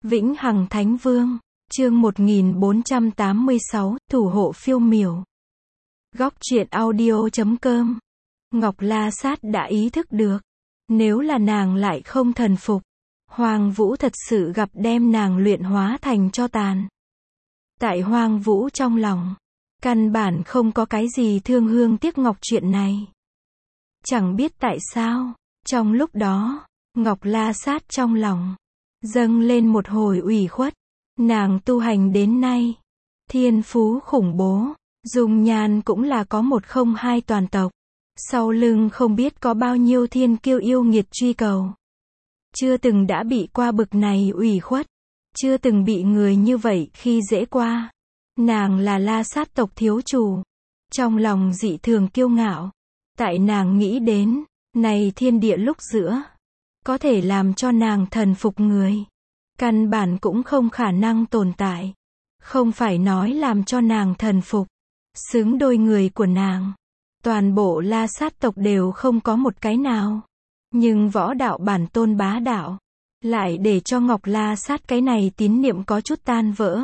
Vĩnh Hằng Thánh Vương, chương 1486, thủ hộ phiêu miểu. Góc truyện audio.com. Ngọc La Sát đã ý thức được, nếu là nàng lại không thần phục, Hoàng Vũ thật sự gặp đem nàng luyện hóa thành tro tàn. Tại Hoàng Vũ trong lòng, căn bản không có cái gì thương hương tiếc ngọc chuyện này. Chẳng biết tại sao, trong lúc đó, Ngọc La Sát trong lòng dâng lên một hồi ủy khuất. Nàng tu hành đến nay, thiên phú khủng bố, dung nhan cũng là có 102 toàn tộc. Sau lưng không biết có bao nhiêu thiên kiêu yêu nghiệt truy cầu. Chưa từng đã bị qua bực này ủy khuất, chưa từng bị người như vậy khi dễ qua. Nàng là La Sát tộc thiếu chủ, trong lòng dị thường kiêu ngạo. Tại nàng nghĩ đến, này thiên địa lúc giữa, có thể làm cho nàng thần phục người, căn bản cũng không khả năng tồn tại. Không phải nói làm cho nàng thần phục, xứng đôi người của nàng, toàn bộ La Sát tộc đều không có một cái nào. Nhưng võ đạo bản tôn bá đạo, lại để cho Ngọc La Sát cái này tín niệm có chút tan vỡ.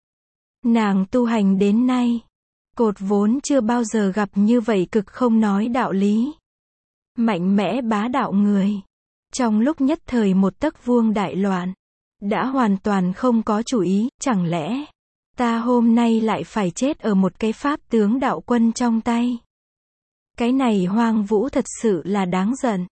Nàng tu hành đến nay, cột vốn chưa bao giờ gặp như vậy cực không nói đạo lý. Mạnh mẽ bá đạo người. Trong lúc nhất thời một tấc vuông đại loạn, đã hoàn toàn không có chủ ý, chẳng lẽ ta hôm nay lại phải chết ở một cái pháp tướng đạo quân trong tay. Cái này Hoàng Vũ thật sự là đáng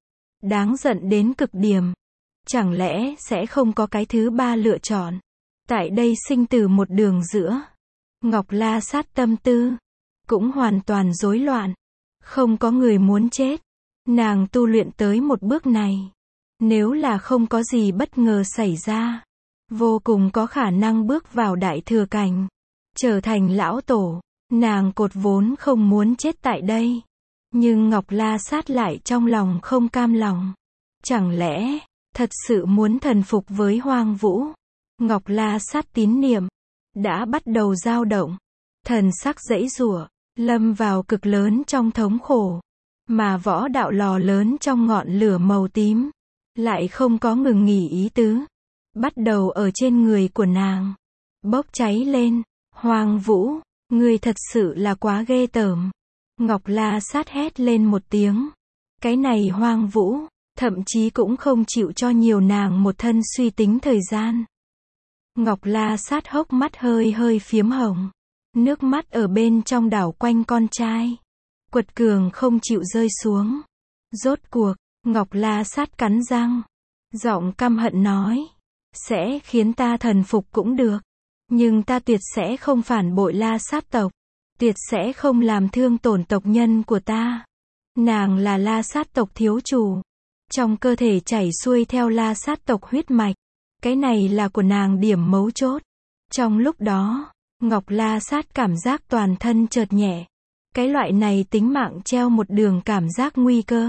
giận đến cực điểm. Chẳng lẽ sẽ không có cái thứ ba lựa chọn. Tại đây sinh tử một đường giữa, Ngọc La Sát tâm tư cũng hoàn toàn rối loạn. Không có người muốn chết. Nàng tu luyện tới một bước này, nếu là không có gì bất ngờ xảy ra, vô cùng có khả năng bước vào đại thừa cảnh, trở thành lão tổ. Nàng cột vốn không muốn chết tại đây, nhưng Ngọc La Sát lại trong lòng không cam lòng. Chẳng lẽ thật sự muốn thần phục với Hoàng Vũ? Ngọc La Sát tín niệm đã bắt đầu dao động, thần sắc giãy giụa, lâm vào cực lớn trong thống khổ. Mà võ đạo lò lớn trong ngọn lửa màu tím lại không có ngừng nghỉ ý tứ, bắt đầu ở trên người của nàng bốc cháy lên. Hoàng Vũ, ngươi thật sự là quá ghê tởm. Ngọc La Sát hét lên một tiếng. Cái này Hoàng Vũ thậm chí cũng không chịu cho nhiều nàng một thân suy tính thời gian. Ngọc La Sát hốc mắt hơi hơi phiếm hồng, nước mắt ở bên trong đảo quanh con trai, quật cường không chịu rơi xuống. Rốt cuộc, Ngọc La Sát cắn răng, giọng căm hận nói, sẽ khiến ta thần phục cũng được, nhưng ta tuyệt sẽ không phản bội La Sát tộc, tuyệt sẽ không làm thương tổn tộc nhân của ta. Nàng là La Sát tộc thiếu chủ, trong cơ thể chảy xuôi theo La Sát tộc huyết mạch, cái này là của nàng điểm mấu chốt. Trong lúc đó, Ngọc La Sát cảm giác toàn thân chợt nhẹ. Cái loại này tính mạng treo một đường cảm giác nguy cơ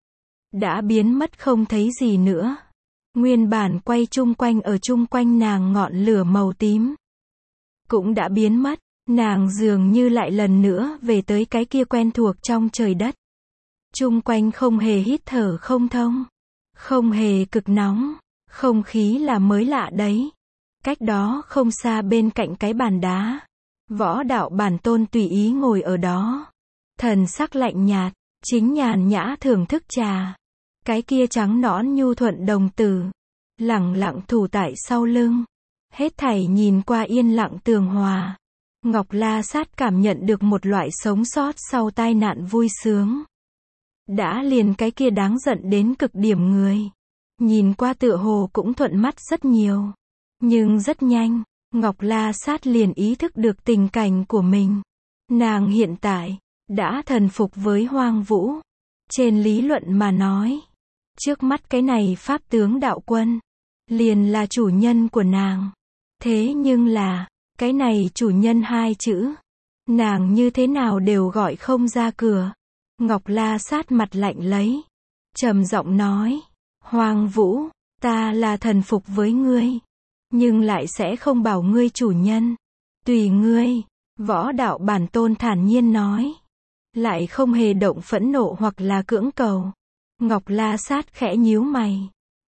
đã biến mất không thấy gì nữa. Nguyên bản quay chung quanh ở chung quanh nàng ngọn lửa màu tím cũng đã biến mất. Nàng dường như lại lần nữa về tới cái kia quen thuộc trong trời đất. Chung quanh không hề hít thở không thông, không hề cực nóng, không khí là mới lạ đấy. Cách đó không xa bên cạnh cái bàn đá, võ đạo bản tôn tùy ý ngồi ở đó, thần sắc lạnh nhạt, chính nhàn nhã thưởng thức trà. Cái kia trắng nõn nhu thuận đồng tử lẳng lặng thủ tại sau lưng, hết thảy nhìn qua yên lặng tường hòa. Ngọc La Sát cảm nhận được một loại sống sót sau tai nạn vui sướng. Đã liền cái kia đáng giận đến cực điểm người, nhìn qua tựa hồ cũng thuận mắt rất nhiều. Nhưng rất nhanh, Ngọc La Sát liền ý thức được tình cảnh của mình. Nàng hiện tại đã thần phục với Hoàng Vũ. Trên lý luận mà nói, trước mắt cái này pháp tướng đạo quân liền là chủ nhân của nàng. Thế nhưng là, cái này chủ nhân hai chữ, nàng như thế nào đều gọi không ra cửa. Ngọc La Sát mặt lạnh lấy, trầm giọng nói, Hoàng Vũ, ta là thần phục với ngươi, nhưng lại sẽ không bảo ngươi chủ nhân. Tùy ngươi. Võ đạo bản tôn thản nhiên nói, lại không hề động phẫn nộ hoặc là cưỡng cầu. Ngọc La Sát khẽ nhíu mày,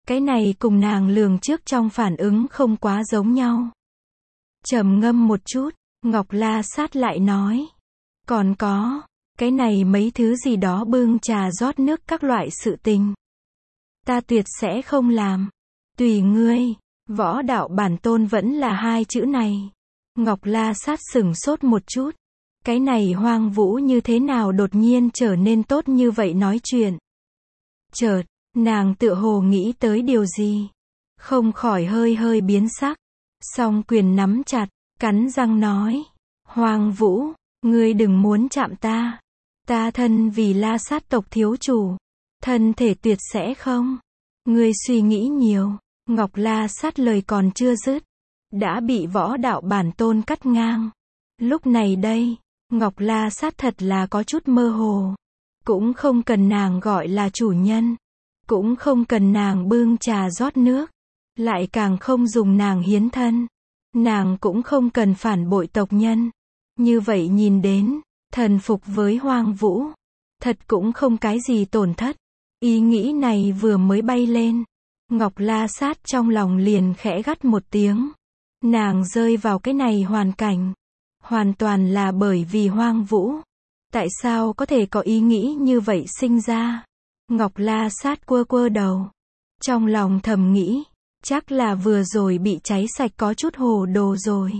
Cái này cùng nàng lường trước trong phản ứng không quá giống nhau. Trầm ngâm một chút, Ngọc La Sát lại nói. Còn có, cái này mấy thứ gì đó bưng trà rót nước các loại sự tình. Ta tuyệt sẽ không làm. Tùy ngươi. Võ đạo bản tôn vẫn là hai chữ này. Ngọc La Sát sửng sốt một chút. Cái này Hoang Vũ như thế nào đột nhiên trở nên tốt như vậy nói chuyện. Chợt, nàng tựa hồ nghĩ tới điều gì. Không khỏi hơi hơi biến sắc. Song quyền nắm chặt, cắn răng nói. Hoang Vũ, ngươi đừng muốn chạm ta. Ta thân vì La Sát tộc thiếu chủ. Thân thể tuyệt sẽ không. Ngươi suy nghĩ nhiều. Ngọc La Sát lời còn chưa dứt. Đã bị võ đạo bản tôn cắt ngang. Lúc này đây, Ngọc La Sát thật là có chút mơ hồ. Cũng không cần nàng gọi là chủ nhân. Cũng không cần nàng bưng trà rót nước. Lại càng không dùng nàng hiến thân. Nàng cũng không cần phản bội tộc nhân. Như vậy nhìn đến, thần phục với Hoang Vũ. Thật cũng không cái gì tổn thất. Ý nghĩ này vừa mới bay lên. Ngọc La Sát trong lòng liền khẽ gắt một tiếng. Nàng rơi vào cái này hoàn cảnh. Hoàn toàn là bởi vì Hoang Vũ. Tại sao có thể có ý nghĩ như vậy sinh ra? Ngọc La Sát quơ quơ đầu. Trong lòng thầm nghĩ. Chắc là vừa rồi bị cháy sạch có chút hồ đồ rồi.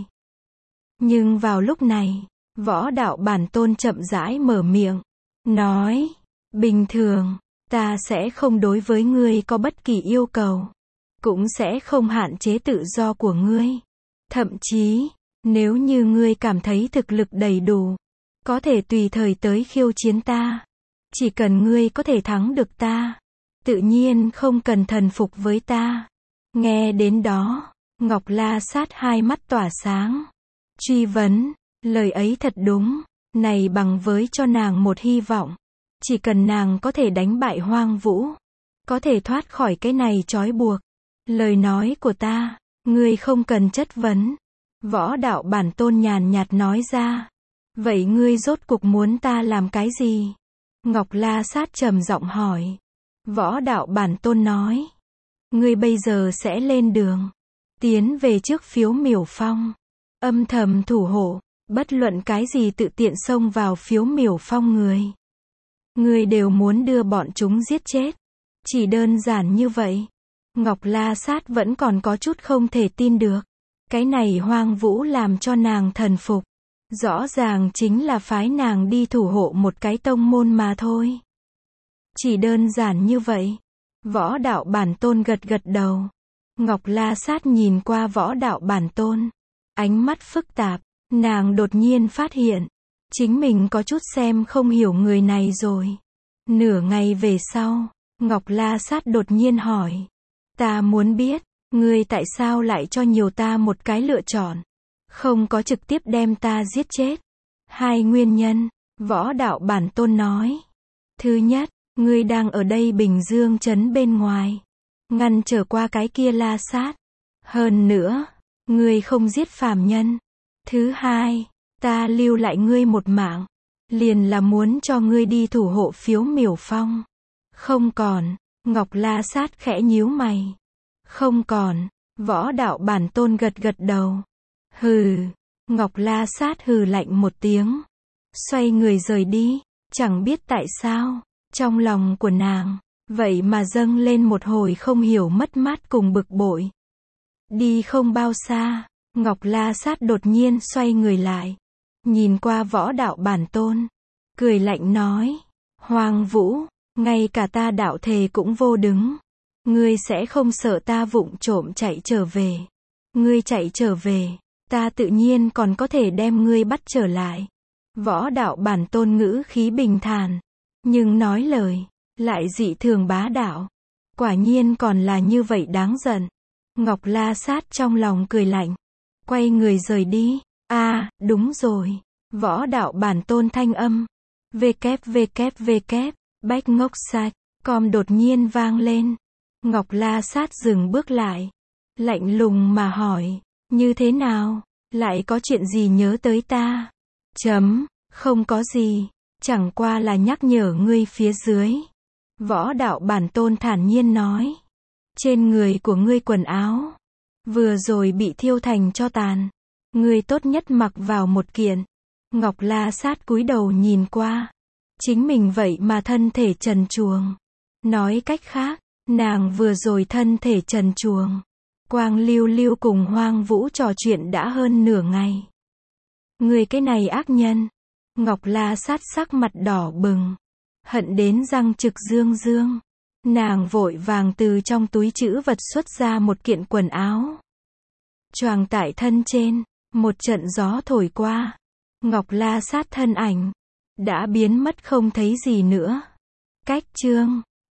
Nhưng vào lúc này, võ đạo bản tôn chậm rãi mở miệng. Nói. Bình thường, ta sẽ không đối với ngươi có bất kỳ yêu cầu. Cũng sẽ không hạn chế tự do của ngươi. Thậm chí, nếu như ngươi cảm thấy thực lực đầy đủ, có thể tùy thời tới khiêu chiến ta. Chỉ cần ngươi có thể thắng được ta, tự nhiên không cần thần phục với ta. Nghe đến đó, Ngọc La Sát hai mắt tỏa sáng. Truy vấn, lời ấy thật đúng, này bằng với cho nàng một hy vọng. Chỉ cần nàng có thể đánh bại Hoang Vũ, có thể thoát khỏi cái này trói buộc. Lời nói của ta, ngươi không cần chất vấn. Võ đạo bản tôn nhàn nhạt nói ra. Vậy ngươi rốt cuộc muốn ta làm cái gì? Ngọc La Sát trầm giọng hỏi. Võ đạo bản tôn nói. Ngươi bây giờ sẽ lên đường. Tiến về trước Phiếu Miểu Phong. Âm thầm thủ hộ. Bất luận cái gì tự tiện xông vào Phiếu Miểu Phong người. Ngươi đều muốn đưa bọn chúng giết chết. Chỉ đơn giản như vậy. Ngọc La Sát vẫn còn có chút không thể tin được. Cái này Hoang Vũ làm cho nàng thần phục. Rõ ràng chính là phái nàng đi thủ hộ một cái tông môn mà thôi. Chỉ đơn giản như vậy. Võ đạo bản tôn gật gật đầu. Ngọc La Sát nhìn qua võ đạo bản tôn. Ánh mắt phức tạp. Nàng đột nhiên phát hiện. Chính mình có chút xem không hiểu người này rồi. Nửa ngày về sau, Ngọc La Sát đột nhiên hỏi. Ta muốn biết, ngươi tại sao lại cho nhiều ta một cái lựa chọn? Không có trực tiếp đem ta giết chết. Hai nguyên nhân, võ đạo bản tôn nói. Thứ nhất, ngươi đang ở đây Bình Dương trấn bên ngoài. Ngăn trở qua cái kia La Sát. Hơn nữa, ngươi không giết phàm nhân. Thứ hai, ta lưu lại ngươi một mạng. Liền là muốn cho ngươi đi thủ hộ Phiếu Miểu Phong. Không còn, Ngọc La Sát khẽ nhíu mày. Không còn, võ đạo bản tôn gật gật đầu. Hừ, Ngọc La Sát hừ lạnh một tiếng. Xoay người rời đi, chẳng biết tại sao, trong lòng của nàng, vậy mà dâng lên một hồi không hiểu mất mát cùng bực bội. Đi không bao xa, Ngọc La Sát đột nhiên xoay người lại. Nhìn qua võ đạo bản tôn. Cười lạnh nói. Hoang Vũ, ngay cả ta đạo thề cũng vô đứng. Ngươi sẽ không sợ ta vụng trộm chạy trở về. Ngươi chạy trở về, ta tự nhiên còn có thể đem ngươi bắt trở lại. Võ đạo bản tôn ngữ khí bình thản. Nhưng nói lời, lại dị thường bá đạo. Quả nhiên còn là như vậy đáng giận. Ngọc La Sát trong lòng cười lạnh. Quay người rời đi. Đúng rồi. Võ đạo bản tôn thanh âm. www. Bách ngốc sạch. Com đột nhiên vang lên. Ngọc La Sát dừng bước lại. Lạnh lùng mà hỏi. Như thế nào? Lại có chuyện gì nhớ tới ta? Không có gì. Chẳng qua là nhắc nhở ngươi phía dưới. Võ đạo bản tôn thản nhiên nói. Trên người của ngươi quần áo vừa rồi bị thiêu thành tro tàn. Ngươi tốt nhất mặc vào một kiện. Ngọc La Sát cúi đầu nhìn qua. Chính mình vậy mà thân thể trần truồng. Nói cách khác, nàng vừa rồi thân thể trần truồng. Quang Lưu Lưu cùng Hoang Vũ trò chuyện đã hơn nửa ngày. Người cái này ác nhân. Ngọc La Sát sắc mặt đỏ bừng. Hận đến răng trực dương dương. Nàng vội vàng từ trong túi trữ vật xuất ra một kiện quần áo. Choàng tại thân trên. Một trận gió thổi qua. Ngọc La Sát thân ảnh đã biến mất không thấy gì nữa. Cách chương